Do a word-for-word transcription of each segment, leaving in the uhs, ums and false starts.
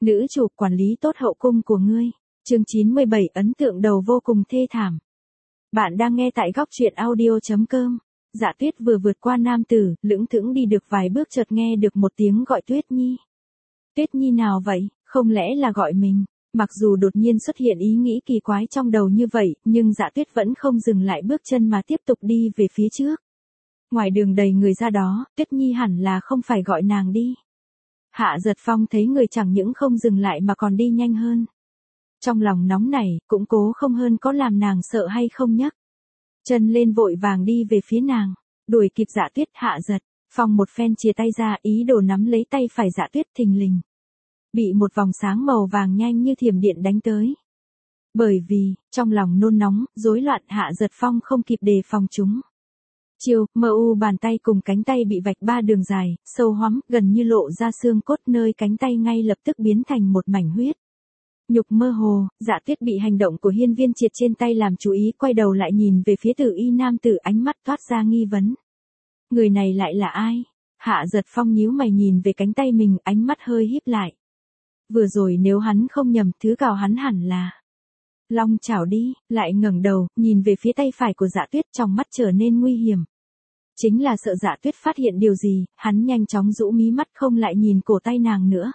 Nữ chủ quản lý tốt hậu cung của ngươi. Chương chín mươi bảy ấn tượng đầu vô cùng thê thảm. Bạn đang nghe tại góc truyện audio chấm com. Dạ Tuyết vừa vượt qua nam tử, lững thững đi được vài bước chợt nghe được một tiếng gọi Tuyết Nhi. Tuyết Nhi nào vậy, không lẽ là gọi mình? Mặc dù đột nhiên xuất hiện ý nghĩ kỳ quái trong đầu như vậy, nhưng Dạ Tuyết vẫn không dừng lại bước chân mà tiếp tục đi về phía trước. Ngoài đường đầy người ra đó, Tuyết Nhi hẳn là không phải gọi nàng đi. Hạ Giật Phong thấy người chẳng những không dừng lại mà còn đi nhanh hơn. Trong lòng nóng nảy, cũng cố không hơn có làm nàng sợ hay không nhấc chân lên vội vàng đi về phía nàng, đuổi kịp Dạ Tuyết. Hạ Giật Phong một phen chìa tay ra, ý đồ nắm lấy tay phải Dạ Tuyết, thình lình bị một vòng sáng màu vàng nhanh như thiểm điện đánh tới. Bởi vì, trong lòng nôn nóng, rối loạn, Hạ Giật Phong không kịp đề phòng chúng. Chiều, mờ u bàn tay cùng cánh tay bị vạch ba đường dài, sâu hoắm, gần như lộ ra xương cốt, nơi cánh tay ngay lập tức biến thành một mảnh huyết nhục mơ hồ. Dạ Tuyết bị hành động của Hiên Viên Triệt trên tay làm chú ý, quay đầu lại nhìn về phía Tử Y nam tử, ánh mắt toát ra nghi vấn. Người này lại là ai? Hạ Giật Phong nhíu mày nhìn về cánh tay mình, ánh mắt hơi híp lại. Vừa rồi nếu hắn không nhầm, thứ cào hắn hẳn là long chảo đi. Lại ngẩng đầu, nhìn về phía tay phải của Dạ Tuyết, trong mắt trở nên nguy hiểm. Chính là sợ Dạ Tuyết phát hiện điều gì, hắn nhanh chóng rũ mí mắt không lại nhìn cổ tay nàng nữa.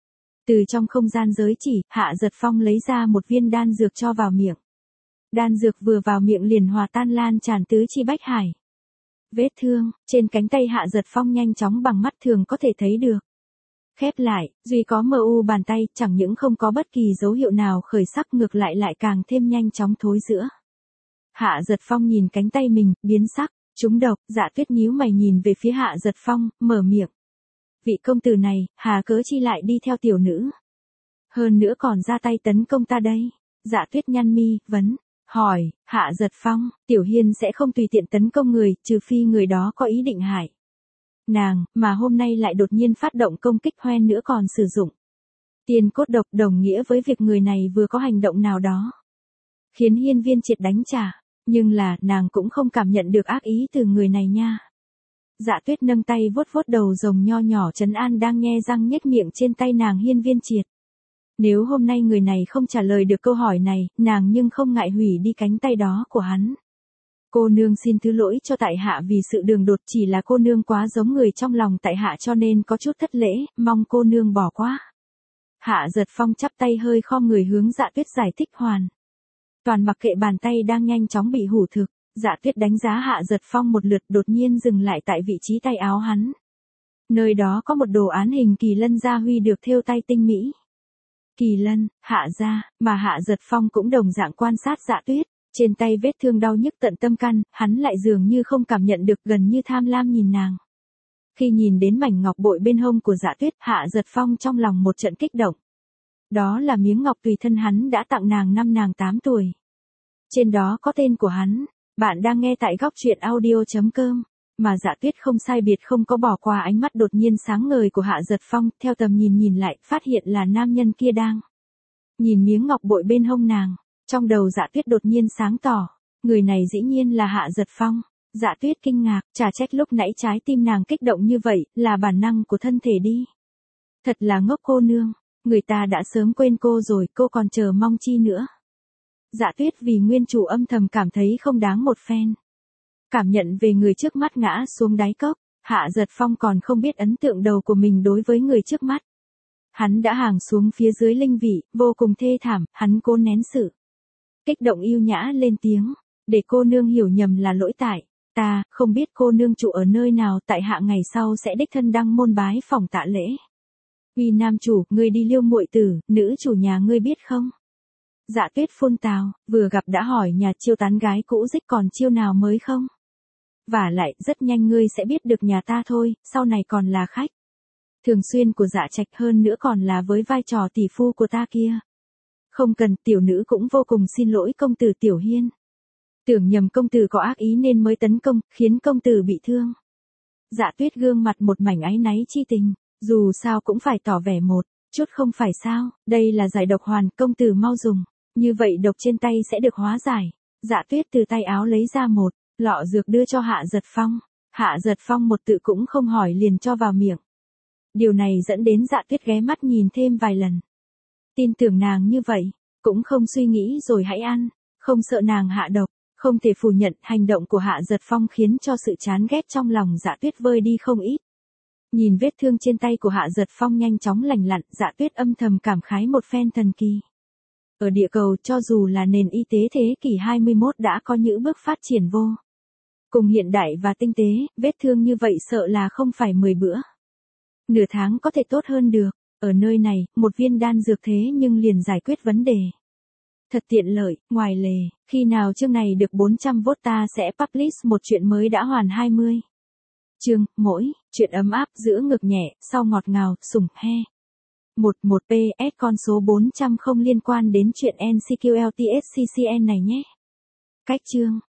Từ trong không gian giới chỉ, Hạ Giật Phong lấy ra một viên đan dược cho vào miệng. Đan dược vừa vào miệng liền hòa tan, lan tràn tứ chi bách hải. Vết thương trên cánh tay Hạ Giật Phong nhanh chóng bằng mắt thường có thể thấy được khép lại, duy có mờ u bàn tay, chẳng những không có bất kỳ dấu hiệu nào khởi sắc, ngược lại lại càng thêm nhanh chóng thối rữa. Hạ Giật Phong nhìn cánh tay mình, biến sắc, trúng độc. Dạ Tuyết nhíu mày nhìn về phía Hạ Giật Phong, mở miệng. Vị công tử này, hà cớ chi lại đi theo tiểu nữ? Hơn nữa còn ra tay tấn công ta đây. Dạ Tuyết nhăn mi, vấn, hỏi, Hạ Giật Phong, Tiểu Hiên sẽ không tùy tiện tấn công người, trừ phi người đó có ý định hại nàng, mà hôm nay lại đột nhiên phát động công kích, hoen nữa còn sử dụng tiên cốt độc, đồng nghĩa với việc người này vừa có hành động nào đó khiến Hiên Viên Triệt đánh trả, nhưng là, nàng cũng không cảm nhận được ác ý từ người này nha. Dạ Tuyết nâng tay vuốt vuốt đầu rồng nho nhỏ trấn an đang nhe răng nhếch miệng trên tay nàng Hiên Viên Triệt. Nếu hôm nay người này không trả lời được câu hỏi này, nàng nhưng không ngại hủy đi cánh tay đó của hắn. Cô nương xin thứ lỗi cho tại hạ vì sự đường đột, chỉ là cô nương quá giống người trong lòng tại hạ cho nên có chút thất lễ, mong cô nương bỏ qua. Hạ Giật Phong chắp tay hơi khom người hướng Dạ Tuyết giải thích hoàn toàn, mặc kệ bàn tay đang nhanh chóng bị hủ thực. Dạ Tuyết đánh giá Hạ Giật Phong một lượt, đột nhiên dừng lại tại vị trí tay áo hắn. Nơi đó có một đồ án hình kỳ lân gia huy được thêu tay tinh mỹ. Kỳ lân, hạ gia, mà Hạ Giật Phong cũng đồng dạng quan sát Dạ Tuyết. Trên tay vết thương đau nhức tận tâm can, hắn lại dường như không cảm nhận được, gần như tham lam nhìn nàng. Khi nhìn đến mảnh ngọc bội bên hông của Dạ Tuyết, Hạ Giật Phong trong lòng một trận kích động. Đó là miếng ngọc tùy thân hắn đã tặng nàng năm nàng tám tuổi. Trên đó có tên của hắn. Bạn đang nghe tại góc truyện audio chấm com. Mà Dạ Tuyết không sai biệt không có bỏ qua ánh mắt đột nhiên sáng ngời của Hạ Giật Phong, theo tầm nhìn nhìn lại, phát hiện là nam nhân kia đang nhìn miếng ngọc bội bên hông nàng. Trong đầu Dạ Tuyết đột nhiên sáng tỏ, người này dĩ nhiên là Hạ Giật Phong. Dạ Tuyết kinh ngạc, chả trách lúc nãy trái tim nàng kích động như vậy, là bản năng của thân thể đi. Thật là ngốc cô nương, người ta đã sớm quên cô rồi, cô còn chờ mong chi nữa. Dạ Tuyết vì nguyên chủ âm thầm cảm thấy không đáng một phen. Cảm nhận về người trước mắt ngã xuống đáy cốc, Hạ Giật Phong còn không biết ấn tượng đầu của mình đối với người trước mắt. Hắn đã hàng xuống phía dưới linh vị, vô cùng thê thảm, hắn cố nén sự kích động yêu nhã lên tiếng, để cô nương hiểu nhầm là lỗi tại ta, không biết cô nương trụ ở nơi nào, tại hạ ngày sau sẽ đích thân đăng môn bái phỏng tạ lễ. Uy nam chủ, ngươi đi Liêu muội tử, nữ chủ nhà ngươi biết không? Dạ Tuyết phun tào, vừa gặp đã hỏi nhà chiêu tán gái cũ dích còn chiêu nào mới không? Vả lại, rất nhanh ngươi sẽ biết được nhà ta thôi, sau này còn là khách thường xuyên của Dạ Trạch, hơn nữa còn là với vai trò tỷ phu của ta kia. Không cần, tiểu nữ cũng vô cùng xin lỗi công tử Tiểu Hiên. Tưởng nhầm công tử có ác ý nên mới tấn công, khiến công tử bị thương. Dạ Tuyết gương mặt một mảnh áy náy chi tình, dù sao cũng phải tỏ vẻ một chút không phải sao, đây là giải độc hoàn, công tử mau dùng, như vậy độc trên tay sẽ được hóa giải. Dạ Tuyết từ tay áo lấy ra một lọ dược đưa cho Hạ Giật Phong. Hạ Giật Phong một tự cũng không hỏi liền cho vào miệng. Điều này dẫn đến Dạ Tuyết ghé mắt nhìn thêm vài lần. Tin tưởng nàng như vậy, cũng không suy nghĩ rồi hãy ăn, không sợ nàng hạ độc, không thể phủ nhận hành động của Hạ Giật Phong khiến cho sự chán ghét trong lòng Dạ Tuyết vơi đi không ít. Nhìn vết thương trên tay của Hạ Giật Phong nhanh chóng lành lặn, Dạ Tuyết âm thầm cảm khái một phen thần kỳ. Ở địa cầu cho dù là nền y tế thế kỷ hai mươi mốt đã có những bước phát triển vô cùng hiện đại và tinh tế, vết thương như vậy sợ là không phải mười bữa. Nửa tháng có thể tốt hơn được, ở nơi này, một viên đan dược thế nhưng liền giải quyết vấn đề. Thật tiện lợi, ngoài lề, khi nào chương này được bốn trăm vote ta sẽ publish một chuyện mới đã hoàn hai mươi. Chương, mỗi, chuyện ấm áp giữa ngực nhẹ, sau ngọt ngào, sủng he. một một P S con số bốn trăm không liên quan đến chuyện N C Q L T S C C N này nhé. Cách chương.